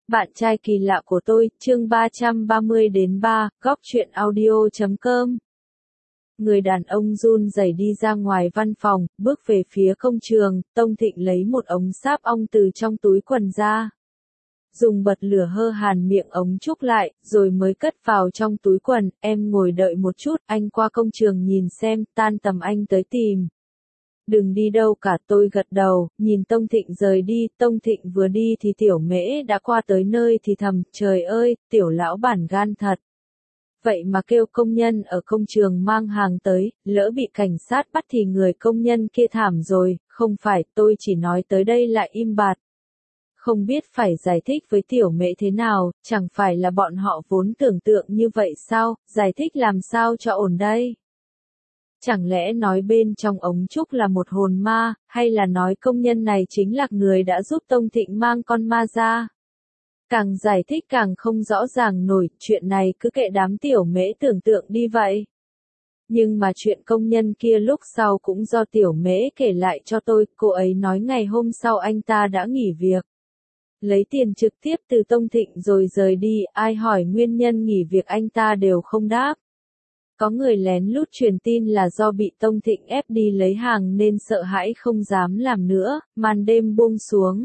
Bạn trai kỳ lạ của tôi, chương 330-3, góc truyện audio.com. Người đàn ông run rẩy đi ra ngoài văn phòng, bước về phía công trường, Tông Thịnh lấy một ống sáp ong từ trong túi quần ra. Dùng bật lửa hơ hàn miệng ống trúc lại, rồi mới cất vào trong túi quần, em ngồi đợi một chút, anh qua công trường nhìn xem, tan tầm anh tới tìm. Đừng đi đâu cả, tôi gật đầu, nhìn Tông Thịnh rời đi, Tông Thịnh vừa đi thì Tiểu Mễ đã qua tới nơi thì thầm, trời ơi, Tiểu lão bản gan thật. Vậy mà kêu công nhân ở công trường mang hàng tới, lỡ bị cảnh sát bắt thì người công nhân kia thảm rồi, không phải, tôi chỉ nói tới đây lại im bặt. Không biết phải giải thích với Tiểu Mễ thế nào, chẳng phải là bọn họ vốn tưởng tượng như vậy sao, giải thích làm sao cho ổn đây? Chẳng lẽ nói bên trong ống trúc là một hồn ma, hay là nói công nhân này chính là người đã giúp Tông Thịnh mang con ma ra? Càng giải thích càng không rõ ràng nổi, chuyện này cứ kệ đám Tiểu Mễ tưởng tượng đi vậy. Nhưng mà chuyện công nhân kia lúc sau cũng do Tiểu Mễ kể lại cho tôi, cô ấy nói ngày hôm sau anh ta đã nghỉ việc. Lấy tiền trực tiếp từ Tông Thịnh rồi rời đi, ai hỏi nguyên nhân nghỉ việc anh ta đều không đáp. Có người lén lút truyền tin là do bị Tông Thịnh ép đi lấy hàng nên sợ hãi không dám làm nữa, màn đêm buông xuống.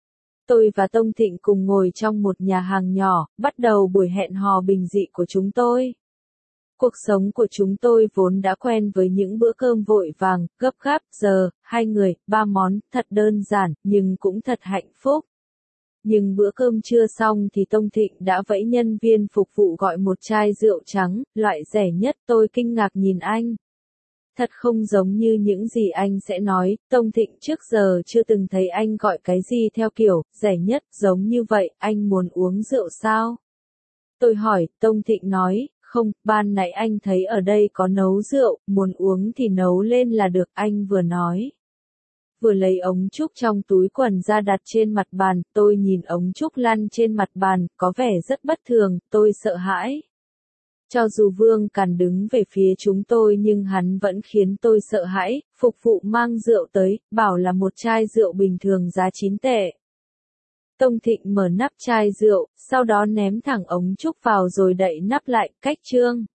Tôi và Tông Thịnh cùng ngồi trong một nhà hàng nhỏ, bắt đầu buổi hẹn hò bình dị của chúng tôi. Cuộc sống của chúng tôi vốn đã quen với những bữa cơm vội vàng, gấp gáp, giờ, 2 người, 3 món, thật đơn giản, nhưng cũng thật hạnh phúc. Nhưng bữa cơm chưa xong thì Tông Thịnh đã vẫy nhân viên phục vụ gọi một chai rượu trắng, loại rẻ nhất. Tôi kinh ngạc nhìn anh. Thật không giống như những gì anh sẽ nói, Tông Thịnh trước giờ chưa từng thấy anh gọi cái gì theo kiểu, rẻ nhất, giống như vậy, anh muốn uống rượu sao? Tôi hỏi, Tông Thịnh nói, không, ban nãy anh thấy ở đây có nấu rượu, muốn uống thì nấu lên là được, anh vừa nói. Vừa lấy ống trúc trong túi quần ra đặt trên mặt bàn, tôi nhìn ống trúc lăn trên mặt bàn, có vẻ rất bất thường, tôi sợ hãi. Cho dù Vương Càn đứng về phía chúng tôi nhưng hắn vẫn khiến tôi sợ hãi, phục vụ mang rượu tới, bảo là một chai rượu bình thường giá 9 tệ. Tông Thịnh mở nắp chai rượu, sau đó ném thẳng ống trúc vào rồi đậy nắp lại, cách chương.